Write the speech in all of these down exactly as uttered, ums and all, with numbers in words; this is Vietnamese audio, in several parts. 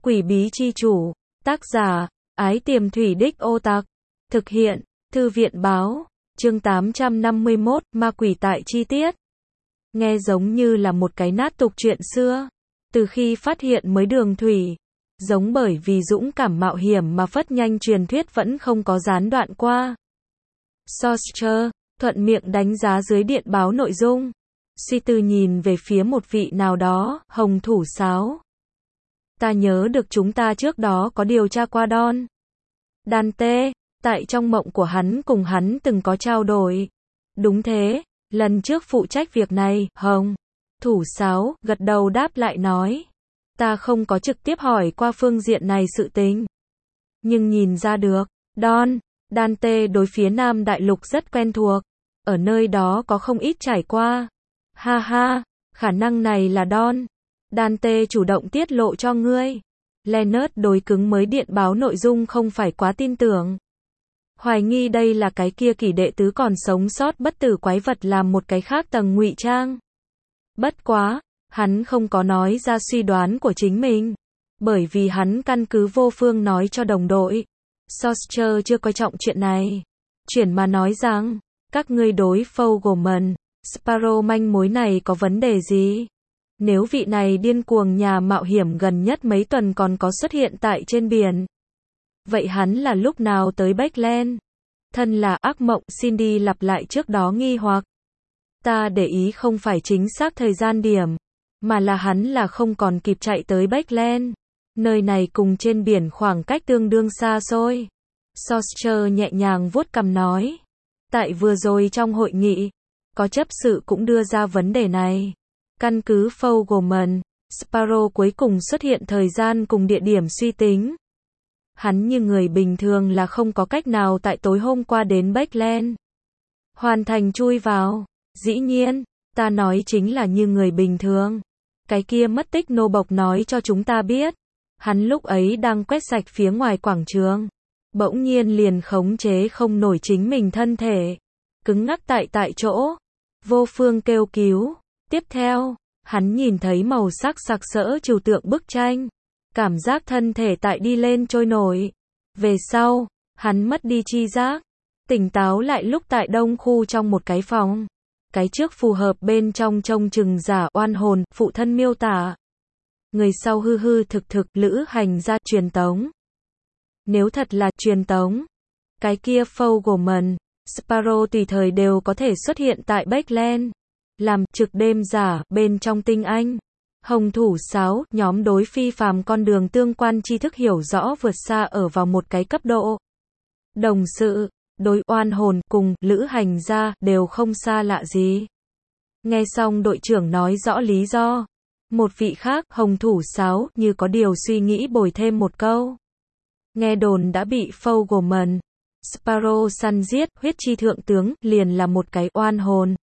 Quỷ bí chi chủ, tác giả, Ái Tiềm Thủy Đích Ô Tặc, thực hiện, Thư viện báo, chương tám trăm năm mươi mốt, ma quỷ tại chi tiết. Nghe giống như là một cái nát tục chuyện xưa, từ khi phát hiện mới đường thủy, giống bởi vì dũng cảm mạo hiểm mà phất nhanh truyền thuyết vẫn không có gián đoạn qua. Sorcerer, thuận miệng đánh giá dưới điện báo nội dung, suy tư nhìn về phía một vị nào đó, hồng thủ sáo. Ta nhớ được chúng ta trước đó có điều tra qua Don Dante, tại trong mộng của hắn cùng hắn từng có trao đổi. Đúng thế, lần trước phụ trách việc này, hồng thủ sáo, gật đầu đáp lại nói. Ta không có trực tiếp hỏi qua phương diện này sự tình. Nhưng nhìn ra được, Don Dante đối phía Nam Đại Lục rất quen thuộc. Ở nơi đó có không ít trải qua. Ha ha, khả năng này là Don Dante chủ động tiết lộ cho ngươi. Leonard đối cứng mới điện báo nội dung không phải quá tin tưởng. Hoài nghi đây là cái kia kỷ đệ tứ còn sống sót bất tử quái vật làm một cái khác tầng ngụy trang. Bất quá, hắn không có nói ra suy đoán của chính mình. Bởi vì hắn căn cứ vô phương nói cho đồng đội. Sorcerer chưa coi trọng chuyện này. Chuyển mà nói rằng, các ngươi đối Fogelman, Sparrow manh mối này có vấn đề gì? Nếu vị này điên cuồng nhà mạo hiểm gần nhất mấy tuần còn có xuất hiện tại trên biển. Vậy hắn là lúc nào tới Backland? Thân là ác mộng, Cindy lặp lại trước đó nghi hoặc. Ta để ý không phải chính xác thời gian điểm, mà là hắn là không còn kịp chạy tới Backland. Nơi này cùng trên biển khoảng cách tương đương xa xôi. Sorcerer nhẹ nhàng vuốt cằm nói. Tại vừa rồi trong hội nghị, có chấp sự cũng đưa ra vấn đề này. Căn cứ Fogelman, Sparrow cuối cùng xuất hiện thời gian cùng địa điểm suy tính. Hắn như người bình thường là không có cách nào tại tối hôm qua đến Backland. Hoàn thành chui vào. Dĩ nhiên, ta nói chính là như người bình thường. Cái kia mất tích nô bộc nói cho chúng ta biết. Hắn lúc ấy đang quét sạch phía ngoài quảng trường. Bỗng nhiên liền khống chế không nổi chính mình thân thể. Cứng ngắc tại tại chỗ. Vô phương kêu cứu. Tiếp theo, hắn nhìn thấy màu sắc sặc sỡ trừu tượng bức tranh. Cảm giác thân thể tại đi lên trôi nổi. Về sau, hắn mất đi tri giác. Tỉnh táo lại lúc tại đông khu trong một cái phòng. Cái trước phù hợp bên trong trông chừng giả oan hồn, phụ thân miêu tả. Người sau hư hư thực thực lữ hành ra truyền tống. Nếu thật là truyền tống, cái kia Fogelman, Sparrow tùy thời đều có thể xuất hiện tại Backland. Làm trực đêm giả bên trong tinh anh. Hồng thủ sáo, nhóm đối phi phàm con đường tương quan tri thức hiểu rõ vượt xa ở vào một cái cấp độ. Đồng sự, đối oan hồn cùng lữ hành gia đều không xa lạ gì. Nghe xong đội trưởng nói rõ lý do. Một vị khác, hồng thủ sáo, như có điều suy nghĩ bồi thêm một câu. Nghe đồn đã bị Fogelman, Sparrow săn giết, huyết chi thượng tướng, liền là một cái oan hồn.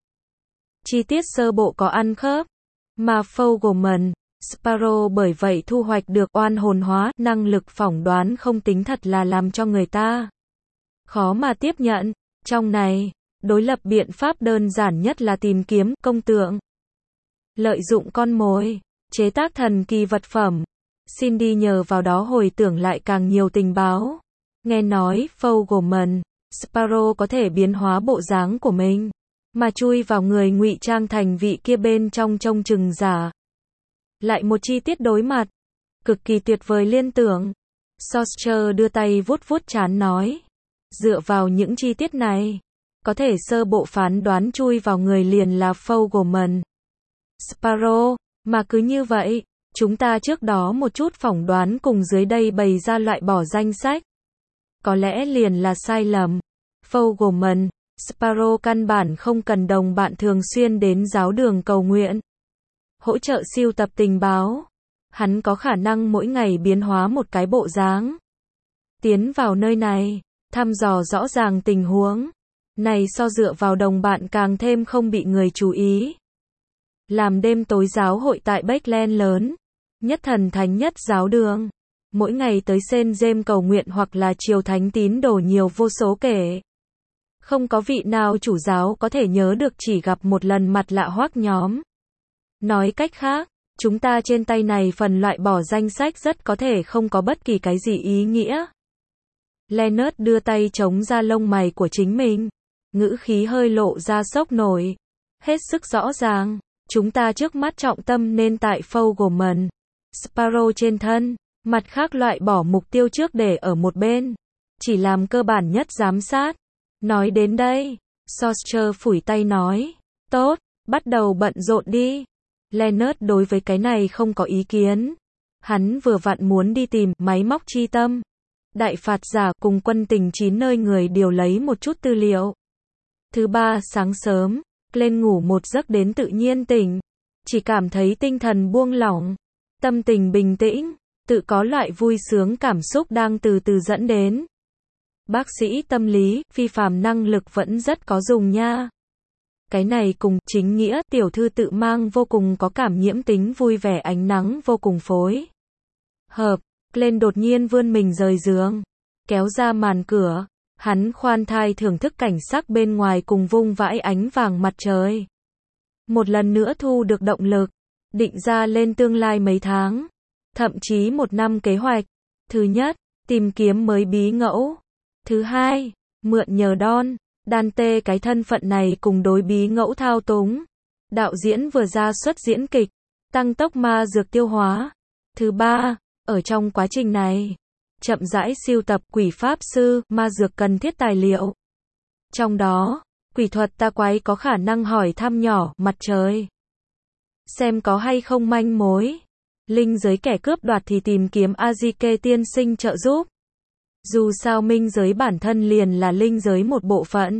Chi tiết sơ bộ có ăn khớp. Mà Fogelman, Sparrow bởi vậy thu hoạch được oan hồn hóa, năng lực phỏng đoán không tính thật là làm cho người ta khó mà tiếp nhận. Trong này, đối lập biện pháp đơn giản nhất là tìm kiếm công tượng. Lợi dụng con mồi, chế tác thần kỳ vật phẩm. Cindy nhờ vào đó hồi tưởng lại càng nhiều tình báo. Nghe nói, Fogelman, Sparrow có thể biến hóa bộ dáng của mình, mà chui vào người ngụy trang thành vị kia bên trong trông chừng giả. Lại một chi tiết đối mặt, cực kỳ tuyệt vời liên tưởng. Sorcerer đưa tay vuốt vuốt trán nói. Dựa vào những chi tiết này, có thể sơ bộ phán đoán chui vào người liền là Fogelman, Sparrow, mà cứ như vậy, chúng ta trước đó một chút phỏng đoán cùng dưới đây bày ra loại bỏ danh sách. Có lẽ liền là sai lầm. Fogelman, Sparrow căn bản không cần đồng bạn thường xuyên đến giáo đường cầu nguyện, hỗ trợ siêu tập tình báo. Hắn có khả năng mỗi ngày biến hóa một cái bộ dáng. Tiến vào nơi này, thăm dò rõ ràng tình huống. Này so dựa vào đồng bạn càng thêm không bị người chú ý. Làm đêm tối giáo hội tại Backland lớn. Nhất thần thánh nhất giáo đường. Mỗi ngày tới Saint James cầu nguyện hoặc là triều thánh tín đồ nhiều vô số kể. Không có vị nào chủ giáo có thể nhớ được chỉ gặp một lần mặt lạ hoắc nhóm. Nói cách khác, Chúng ta trên tay này phần loại bỏ danh sách rất có thể không có bất kỳ cái gì ý nghĩa. Leonard đưa tay chống ra lông mày của chính mình. Ngữ khí hơi lộ ra sốc nổi. Hết sức rõ ràng. Chúng ta trước mắt trọng tâm nên tại Fogelman, Sparrow trên thân. Mặt khác loại bỏ mục tiêu trước để ở một bên. Chỉ làm cơ bản nhất giám sát. Nói đến đây, Sorcher phủi tay nói. Tốt, bắt đầu bận rộn đi. Leonard đối với cái này không có ý kiến. Hắn vừa vặn muốn đi tìm máy móc chi tâm. Đại phạt giả cùng quân tình chín nơi người điều lấy một chút tư liệu. Thứ ba sáng sớm, lên ngủ một giấc đến tự nhiên tỉnh. Chỉ cảm thấy tinh thần buông lỏng. Tâm tình bình tĩnh. Tự có loại vui sướng cảm xúc đang từ từ dẫn đến. Bác sĩ tâm lý, phi phàm năng lực vẫn rất có dùng nha. Cái này cùng chính nghĩa tiểu thư tự mang vô cùng có cảm nhiễm tính vui vẻ ánh nắng vô cùng phối hợp. Lên đột nhiên vươn mình rời giường, kéo ra màn cửa. Hắn khoan thai thưởng thức cảnh sắc bên ngoài cùng vung vãi ánh vàng mặt trời. Một lần nữa thu được động lực, định ra lên tương lai mấy tháng, thậm chí một năm kế hoạch. Thứ nhất, tìm kiếm mới bí ngẫu. Thứ hai, mượn nhờ Don, Dante cái thân phận này cùng đối bí ngẫu thao túng. Đạo diễn vừa ra xuất diễn kịch, tăng tốc ma dược tiêu hóa. Thứ ba, ở trong quá trình này, chậm rãi sưu tập quỷ pháp sư, ma dược cần thiết tài liệu. Trong đó, quỷ thuật ta quái có khả năng hỏi thăm nhỏ mặt trời. Xem có hay không manh mối. Linh giới kẻ cướp đoạt thì tìm kiếm Azike tiên sinh trợ giúp. Dù sao minh giới bản thân liền là linh giới một bộ phận.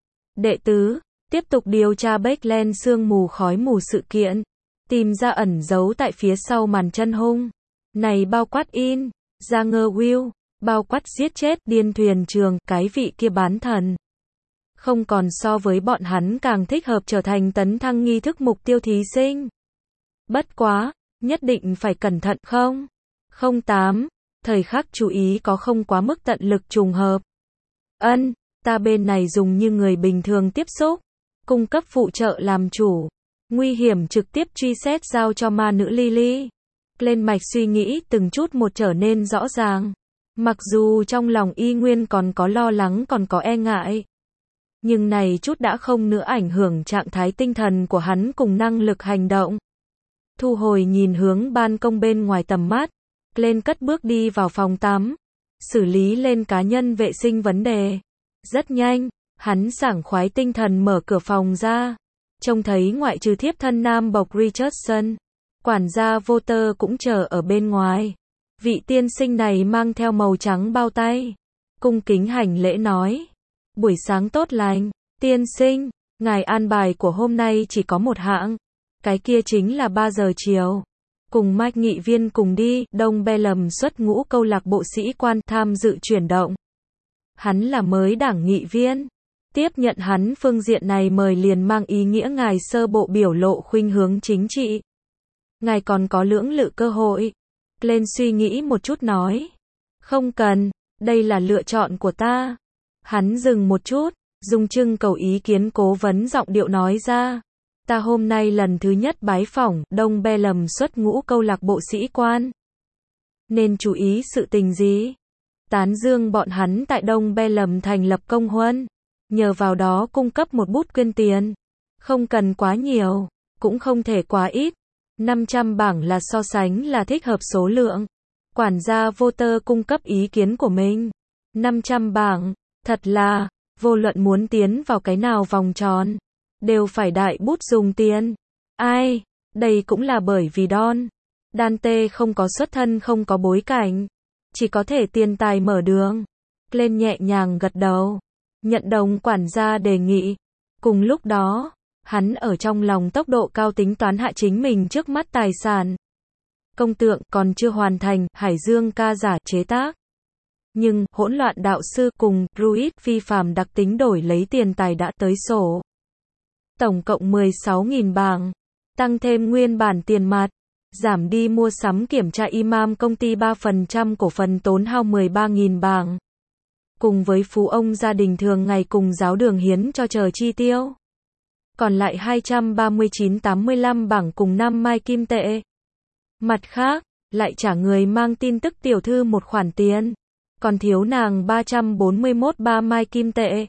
Đệ tứ, tiếp tục điều tra Backland sương mù khói mù sự kiện. Tìm ra ẩn giấu tại phía sau màn chân hung. Này bao quát in, ra ngơ Will, bao quát giết chết điên thuyền trường, cái vị kia bán thần. Không còn so với bọn hắn càng thích hợp trở thành tấn thăng nghi thức mục tiêu thí sinh. Bất quá, nhất định phải cẩn thận không? không tám. Thời khắc chú ý có không quá mức tận lực trùng hợp. Ân, ta bên này dùng như người bình thường tiếp xúc. Cung cấp phụ trợ làm chủ. Nguy hiểm trực tiếp truy xét giao cho ma nữ Lily. Lên mạch suy nghĩ từng chút một trở nên rõ ràng. Mặc dù trong lòng y nguyên còn có lo lắng còn có e ngại. Nhưng này chút đã không nữa ảnh hưởng trạng thái tinh thần của hắn cùng năng lực hành động. Thu hồi nhìn hướng ban công bên ngoài tầm mắt. Lên cất bước đi vào phòng tắm. Xử lý lên cá nhân vệ sinh vấn đề. Rất nhanh, hắn sảng khoái tinh thần mở cửa phòng ra. Trông thấy ngoại trừ thiếp thân nam bộc Richardson. Quản gia Voter cũng chờ ở bên ngoài. Vị tiên sinh này mang theo màu trắng bao tay. Cung kính hành lễ nói. Buổi sáng tốt lành, tiên sinh, ngài an bài của hôm nay chỉ có một hạng. Cái kia chính là ba giờ chiều. Cùng Mike nghị viên cùng đi, Đông Bellum xuất ngũ câu lạc bộ sĩ quan tham dự chuyển động. Hắn là mới đảng nghị viên. Tiếp nhận hắn phương diện này mời liền mang ý nghĩa ngài sơ bộ biểu lộ khuynh hướng chính trị. Ngài còn có lưỡng lự cơ hội. Lên suy nghĩ một chút nói. Không cần, đây là lựa chọn của ta. Hắn dừng một chút, dùng trưng cầu ý kiến cố vấn giọng điệu nói ra. Ta hôm nay lần thứ nhất bái phỏng Đông Bellum xuất ngũ câu lạc bộ sĩ quan. Nên chú ý sự tình gì? Tán dương bọn hắn tại Đông Bellum thành lập công huân. Nhờ vào đó cung cấp một bút quyên tiền. Không cần quá nhiều, cũng không thể quá ít. năm trăm bảng là so sánh là thích hợp số lượng. Quản gia Voter cung cấp ý kiến của mình. năm trăm bảng, thật là, vô luận muốn tiến vào cái nào vòng tròn, đều phải đại bút dùng tiền. Ai, đây cũng là bởi vì Don. Dante không có xuất thân không có bối cảnh. Chỉ có thể tiền tài mở đường. Lên nhẹ nhàng gật đầu. Nhận đồng quản gia đề nghị. Cùng lúc đó, hắn ở trong lòng tốc độ cao tính toán hạ chính mình trước mắt tài sản. Công tượng còn chưa hoàn thành, Hải Dương ca giả chế tác. Nhưng, hỗn loạn đạo sư cùng Druid phi phàm đặc tính đổi lấy tiền tài đã tới sổ. Tổng cộng mười sáu nghìn bảng. Tăng thêm nguyên bản tiền mặt. Giảm đi mua sắm kiểm tra imam công ty ba phần trăm cổ phần tốn hao mười ba nghìn bảng. Cùng với phú ông gia đình thường ngày cùng giáo đường hiến cho chờ chi tiêu. Còn lại hai trăm ba mươi chín phẩy tám mươi lăm bảng cùng năm mai kim tệ. Mặt khác, lại trả người mang tin tức tiểu thư một khoản tiền. Còn thiếu nàng ba trăm bốn mươi mốt ba mai kim tệ.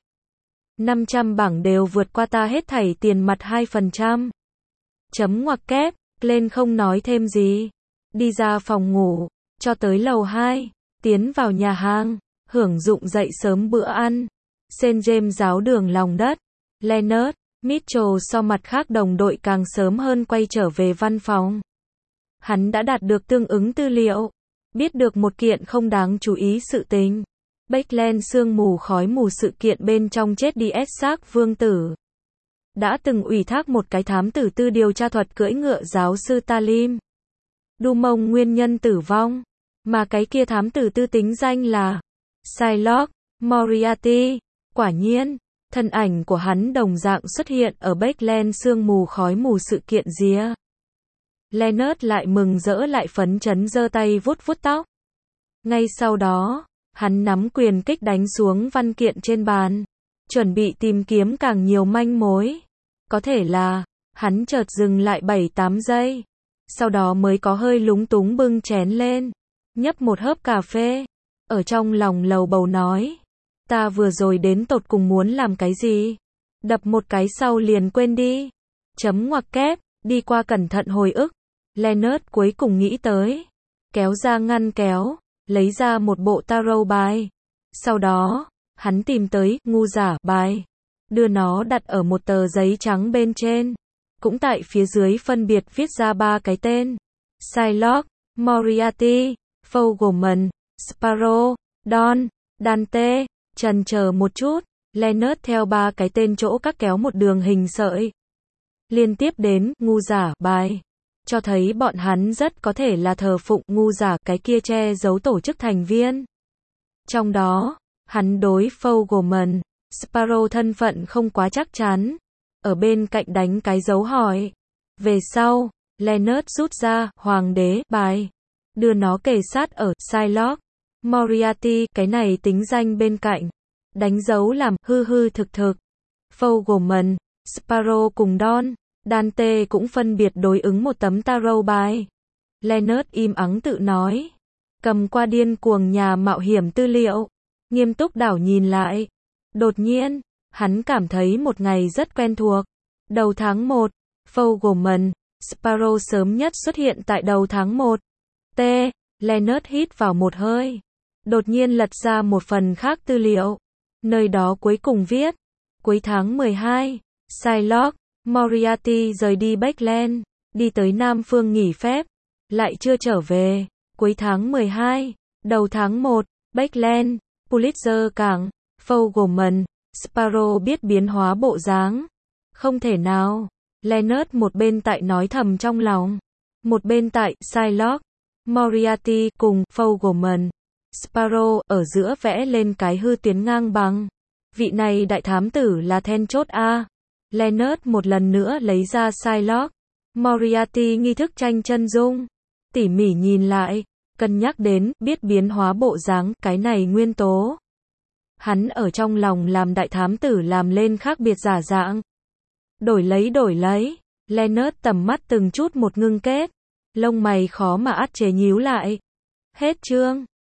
năm trăm bảng đều vượt qua ta hết thảy tiền mặt hai phần trăm. Chấm ngoặc kép, lên không nói thêm gì. Đi ra phòng ngủ, cho tới lầu hai, tiến vào nhà hàng, hưởng dụng dậy sớm bữa ăn. Saint James giáo đường lòng đất. Leonard Mitchell so mặt khác đồng đội càng sớm hơn quay trở về văn phòng. Hắn đã đạt được tương ứng tư liệu, biết được một kiện không đáng chú ý sự tình. Bakeland sương mù khói mù sự kiện bên trong chết đi Essex vương tử. Đã từng ủy thác một cái thám tử tư điều tra thuật cưỡi ngựa giáo sư Talim. Dumont nguyên nhân tử vong, mà cái kia thám tử tư tính danh là Shylock Moriarty. Quả nhiên, thân ảnh của hắn đồng dạng xuất hiện ở Bakeland sương mù khói mù sự kiện rìa. Leonard lại mừng rỡ lại phấn chấn giơ tay vuốt vuốt tóc. Ngay sau đó, hắn nắm quyền kích đánh xuống văn kiện trên bàn, chuẩn bị tìm kiếm càng nhiều manh mối. Có thể là, hắn chợt dừng lại bảy tám giây, sau đó mới có hơi lúng túng bưng chén lên, nhấp một hớp cà phê, ở trong lòng lầu bầu nói, ta vừa rồi đến tột cùng muốn làm cái gì? Đập một cái sau liền quên đi. Chấm ngoặc kép, đi qua cẩn thận hồi ức. Leonard cuối cùng nghĩ tới, kéo ra ngăn kéo, lấy ra một bộ tarot bài. Sau đó, hắn tìm tới ngu giả bài, đưa nó đặt ở một tờ giấy trắng bên trên, cũng tại phía dưới phân biệt viết ra ba cái tên: Shylock, Moriarty, Fogelman, Sparrow, Don, Dante. Chần chờ một chút, Leonard theo ba cái tên chỗ cắt kéo một đường hình sợi liên tiếp đến ngu giả bài, cho thấy bọn hắn rất có thể là thờ phụng ngu giả cái kia che giấu tổ chức thành viên. Trong đó, hắn đối Fogelman, Sparrow thân phận không quá chắc chắn, ở bên cạnh đánh cái dấu hỏi. Về sau, Leonard rút ra hoàng đế bài, đưa nó kề sát ở Shylock Moriarty cái này tính danh bên cạnh, đánh dấu làm hư hư thực thực. Fogelman, Sparrow cùng Don, Dante cũng phân biệt đối ứng một tấm tarot bài. Leonard im ắng tự nói, cầm qua điên cuồng nhà mạo hiểm tư liệu, nghiêm túc đảo nhìn lại. Đột nhiên, hắn cảm thấy một ngày rất quen thuộc. Đầu tháng một, Fogelman, Sparrow sớm nhất xuất hiện tại đầu tháng một. T. Leonard hít vào một hơi, đột nhiên lật ra một phần khác tư liệu. Nơi đó cuối cùng viết, cuối tháng mười hai, Shylock Moriarty rời đi Bakeland, đi tới Nam Phương nghỉ phép, lại chưa trở về. Cuối tháng mười hai, đầu tháng một, Bakeland, Pulitzer cảng, Fogelman, Sparrow biết biến hóa bộ dáng. Không thể nào. Leonard một bên tại nói thầm trong lòng, một bên tại Shylock Moriarty cùng Fogelman, Sparrow ở giữa vẽ lên cái hư tuyến ngang bằng. Vị này đại thám tử là then chốt a. Leonard một lần nữa lấy ra Shylock Moriarty nghi thức tranh chân dung, tỉ mỉ nhìn lại, cân nhắc đến biết biến hóa bộ dáng cái này nguyên tố. Hắn ở trong lòng làm đại thám tử làm lên khác biệt giả dạng. Đổi lấy đổi lấy, Leonard tầm mắt từng chút một ngưng kết, lông mày khó mà át chế nhíu lại. Hết chương.